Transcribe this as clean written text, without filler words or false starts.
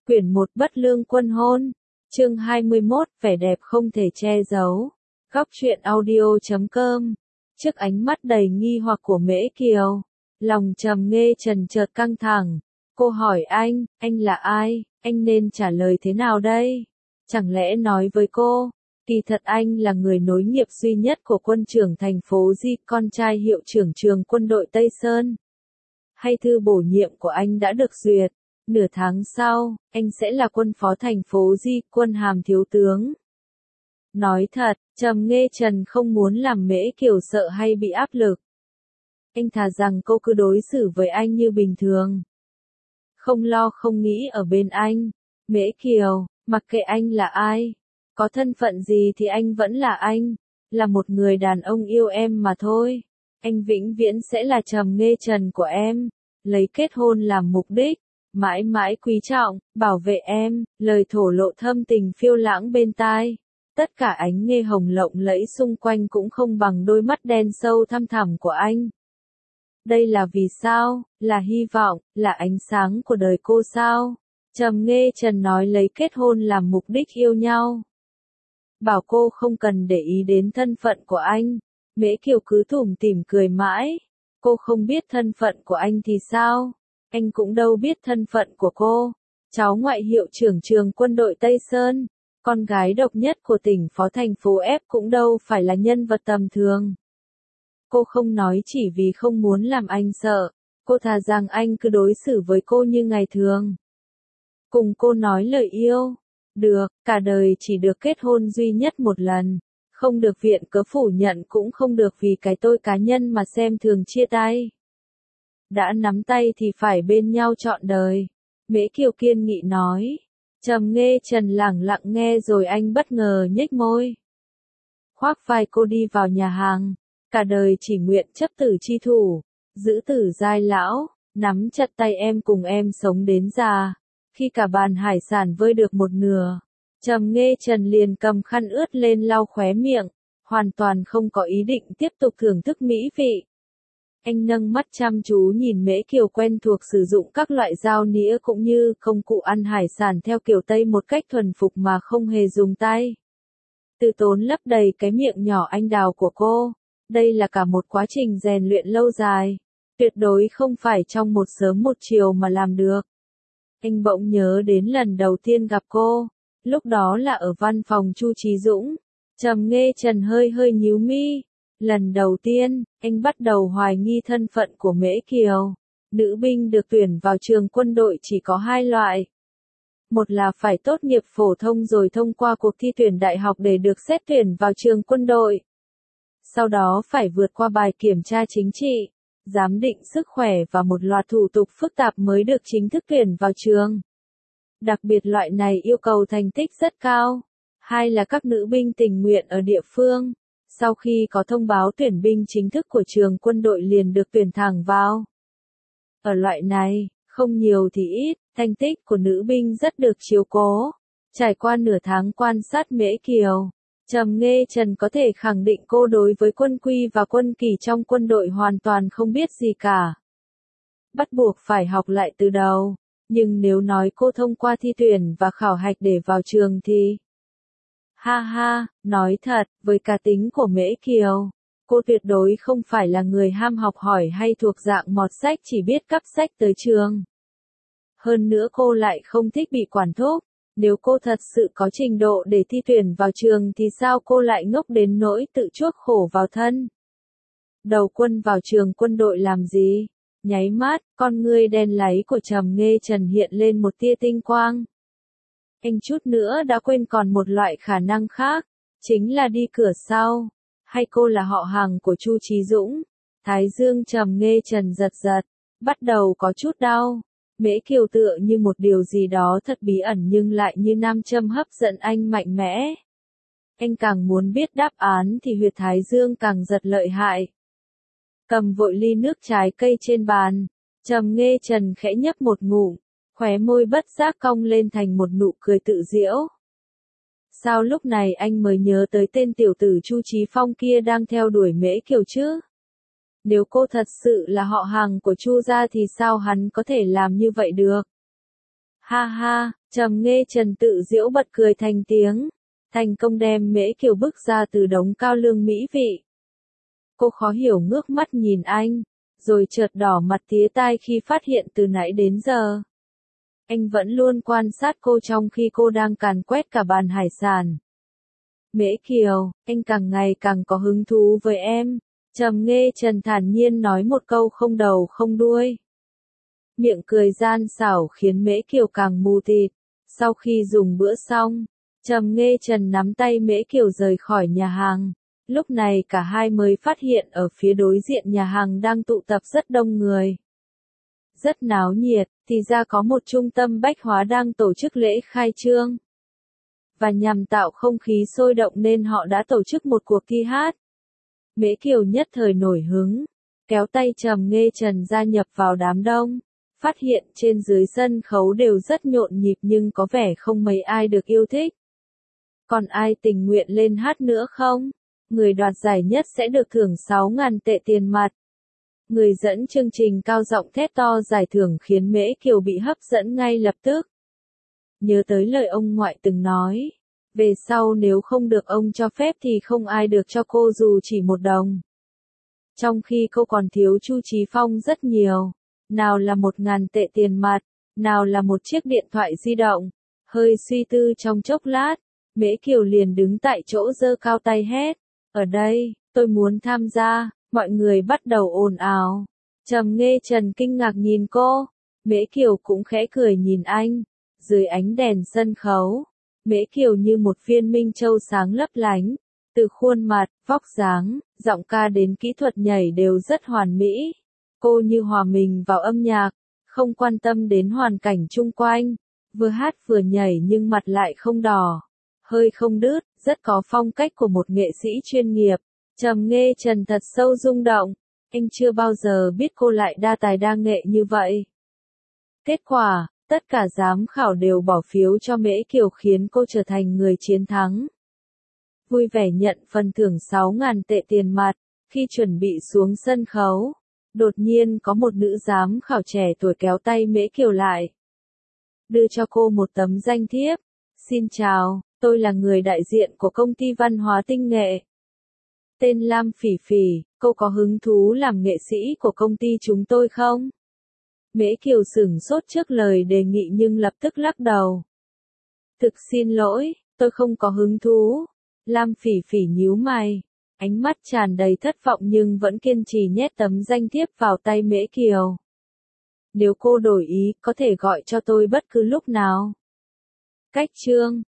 Quyển 1 Bất lương quân hôn. Chương 21 Vẻ đẹp không thể che giấu. Góc truyện audio.com. Trước ánh mắt đầy nghi hoặc của Mễ Kiều, lòng Trầm Nghê Trần chợt căng thẳng. Cô hỏi anh là ai? Anh nên trả lời thế nào đây? Chẳng lẽ nói với cô, kỳ thật anh là người nối nghiệp duy nhất của quân trưởng thành phố Di, con trai hiệu trưởng trường quân đội Tây Sơn? Hay thư bổ nhiệm của anh đã được duyệt? Nửa tháng sau, anh sẽ là quân phó thành phố Di, quân hàm thiếu tướng. Nói thật, Trầm Nghê Trần không muốn làm Mễ Kiều sợ hay bị áp lực. Anh thà rằng cô cứ đối xử với anh như bình thường. Không lo không nghĩ ở bên anh. Mễ Kiều, mặc kệ anh là ai, có thân phận gì thì anh vẫn là anh, là một người đàn ông yêu em mà thôi. Anh vĩnh viễn sẽ là Trầm Nghê Trần của em, lấy kết hôn làm mục đích, mãi mãi quý trọng, bảo vệ em. Lời thổ lộ thâm tình phiêu lãng bên tai. Tất cả ánh nghe hồng lộng lẫy xung quanh cũng không bằng đôi mắt đen sâu thăm thẳm của anh. Đây là vì sao? Là hy vọng, là ánh sáng của đời cô sao? Trầm Nghê Trần nói lấy kết hôn làm mục đích yêu nhau. Bảo cô không cần để ý đến thân phận của anh. Mễ Kiều cứ tủm tỉm cười mãi. Cô không biết thân phận của anh thì sao? Anh cũng đâu biết thân phận của cô. Cháu ngoại hiệu trưởng trường quân đội Tây Sơn, con gái độc nhất của tỉnh phó thành phố F cũng đâu phải là nhân vật tầm thường. Cô không nói chỉ vì không muốn làm anh sợ. Cô thà rằng anh cứ đối xử với cô như ngày thường. Cùng cô nói lời yêu. Được, cả đời chỉ được kết hôn duy nhất một lần. Không được viện cớ phủ nhận, cũng không được vì cái tôi cá nhân mà xem thường chia tay. Đã nắm tay thì phải bên nhau trọn đời. Mễ Kiều kiên nghị nói. Trầm Nghê Trần lẳng lặng nghe rồi anh bất ngờ nhếch môi. Khoác vai cô đi vào nhà hàng. Cả đời chỉ nguyện chấp tử chi thủ, giữ tử giai lão, nắm chặt tay em cùng em sống đến già. Khi cả bàn hải sản vơi được một nửa, Trầm Nghê Trần liền cầm khăn ướt lên lau khóe miệng, hoàn toàn không có ý định tiếp tục thưởng thức mỹ vị. Anh nâng mắt chăm chú nhìn Mễ Kiều quen thuộc sử dụng các loại dao nĩa cũng như công cụ ăn hải sản theo kiểu Tây một cách thuần phục mà không hề dùng tay. Từ tốn lấp đầy cái miệng nhỏ anh đào của cô. Đây là cả một quá trình rèn luyện lâu dài. Tuyệt đối không phải trong một sớm một chiều mà làm được. Anh bỗng nhớ đến lần đầu tiên gặp cô. Lúc đó là ở văn phòng Chu Chí Dũng. Trầm Nghê Trần hơi nhíu mi. Lần đầu tiên, anh bắt đầu hoài nghi thân phận của Mễ Kiều. Nữ binh được tuyển vào trường quân đội chỉ có hai loại. Một là phải tốt nghiệp phổ thông rồi thông qua cuộc thi tuyển đại học để được xét tuyển vào trường quân đội. Sau đó phải vượt qua bài kiểm tra chính trị, giám định sức khỏe và một loạt thủ tục phức tạp mới được chính thức tuyển vào trường. Đặc biệt loại này yêu cầu thành tích rất cao. Hai là các nữ binh tình nguyện ở địa phương. Sau khi có thông báo tuyển binh chính thức của trường quân đội liền được tuyển thẳng vào. Ở loại này, không nhiều thì ít, thành tích của nữ binh rất được chiếu cố. Trải qua nửa tháng quan sát Mễ Kiều, Trầm Nghê Trần có thể khẳng định cô đối với quân quy và quân kỷ trong quân đội hoàn toàn không biết gì cả. Bắt buộc phải học lại từ đầu, nhưng nếu nói cô thông qua thi tuyển và khảo hạch để vào trường thì... Ha ha, nói thật, với cá tính của Mễ Kiều, cô tuyệt đối không phải là người ham học hỏi hay thuộc dạng mọt sách chỉ biết cắp sách tới trường. Hơn nữa cô lại không thích bị quản thúc. Nếu cô thật sự có trình độ để thi tuyển vào trường thì sao cô lại ngốc đến nỗi tự chuốc khổ vào thân? Đầu quân vào trường quân đội làm gì? Nháy mắt, con ngươi đen láy của Trầm Nghê Trần hiện lên một tia tinh quang. Anh chút nữa đã quên còn một loại khả năng khác, chính là đi cửa sau. Hay cô là họ hàng của Chu Chí Dũng? Thái dương Trầm Nghê Trần giật giật, bắt đầu có chút đau. Mễ Kiều tựa như một điều gì đó thật bí ẩn nhưng lại như nam châm hấp dẫn anh mạnh mẽ. Anh càng muốn biết đáp án thì huyệt thái dương càng giật lợi hại. Cầm vội ly nước trái cây trên bàn, Trầm Nghê Trần khẽ nhấp một ngụm, khóe môi bất giác cong lên thành một nụ cười tự giễu. Sao lúc này anh mới nhớ tới tên tiểu tử Chu Chí Phong kia đang theo đuổi Mễ Kiều chứ? Nếu cô thật sự là họ hàng của Chu gia thì sao hắn có thể làm như vậy được? Ha ha, Trầm Nghe Trần tự giễu bật cười thành tiếng. Thành công đem Mễ Kiều bức ra từ đống cao lương mỹ vị. Cô khó hiểu ngước mắt nhìn anh, rồi chợt đỏ mặt tía tai khi phát hiện từ nãy đến giờ. Anh vẫn luôn quan sát cô trong khi cô đang càn quét cả bàn hải sản. Mễ Kiều, anh càng ngày càng có hứng thú với em. Trầm Nghe Trần thản nhiên nói một câu không đầu không đuôi. Miệng cười gian xảo khiến Mễ Kiều càng mù tịt. Sau khi dùng bữa xong, Trầm Nghe Trần nắm tay Mễ Kiều rời khỏi nhà hàng. Lúc này cả hai mới phát hiện ở phía đối diện nhà hàng đang tụ tập rất đông người. Rất náo nhiệt, thì ra có một trung tâm bách hóa đang tổ chức lễ khai trương. Và nhằm tạo không khí sôi động nên họ đã tổ chức một cuộc thi hát. Mễ Kiều nhất thời nổi hứng, kéo tay Trầm Nghe Trần gia nhập vào đám đông. Phát hiện trên dưới sân khấu đều rất nhộn nhịp nhưng có vẻ không mấy ai được yêu thích. Còn ai tình nguyện lên hát nữa không? Người đoạt giải nhất sẽ được thưởng 6.000 tệ tiền mặt. Người dẫn chương trình cao giọng thét to giải thưởng khiến Mễ Kiều bị hấp dẫn ngay lập tức. Nhớ tới lời ông ngoại từng nói, về sau nếu không được ông cho phép thì không ai được cho cô dù chỉ 1 đồng. Trong khi cô còn thiếu Chu Chí Phong rất nhiều, nào là 1.000 tệ tiền mặt, nào là một chiếc điện thoại di động. Hơi suy tư trong chốc lát, Mễ Kiều liền đứng tại chỗ giơ cao tay hét, ở đây, tôi muốn tham gia. Mọi người bắt đầu ồn ào. Trầm Nghe Trần kinh ngạc nhìn cô. Mễ Kiều cũng khẽ cười nhìn anh. Dưới ánh đèn sân khấu, Mễ Kiều như một viên minh châu sáng lấp lánh. Từ khuôn mặt, vóc dáng, giọng ca đến kỹ thuật nhảy đều rất hoàn mỹ. Cô như hòa mình vào âm nhạc, không quan tâm đến hoàn cảnh chung quanh. Vừa hát vừa nhảy nhưng mặt lại không đỏ, hơi không đứt, rất có phong cách của một nghệ sĩ chuyên nghiệp. Trầm Nghe Trần thật sâu rung động, anh chưa bao giờ biết cô lại đa tài đa nghệ như vậy. Kết quả, tất cả giám khảo đều bỏ phiếu cho Mễ Kiều khiến cô trở thành người chiến thắng. Vui vẻ nhận phần thưởng 6.000 tệ tiền mặt, khi chuẩn bị xuống sân khấu, đột nhiên có một nữ giám khảo trẻ tuổi kéo tay Mễ Kiều lại. Đưa cho cô một tấm danh thiếp. Xin chào, tôi là người đại diện của công ty văn hóa tinh nghệ. Tên Lam Phỉ Phỉ, cô có hứng thú làm nghệ sĩ của công ty chúng tôi không? Mễ Kiều sửng sốt trước lời đề nghị nhưng lập tức lắc đầu. Thực xin lỗi, tôi không có hứng thú. Lam Phỉ Phỉ nhíu mày, ánh mắt tràn đầy thất vọng nhưng vẫn kiên trì nhét tấm danh thiếp vào tay Mễ Kiều. Nếu cô đổi ý, có thể gọi cho tôi bất cứ lúc nào. Cách chương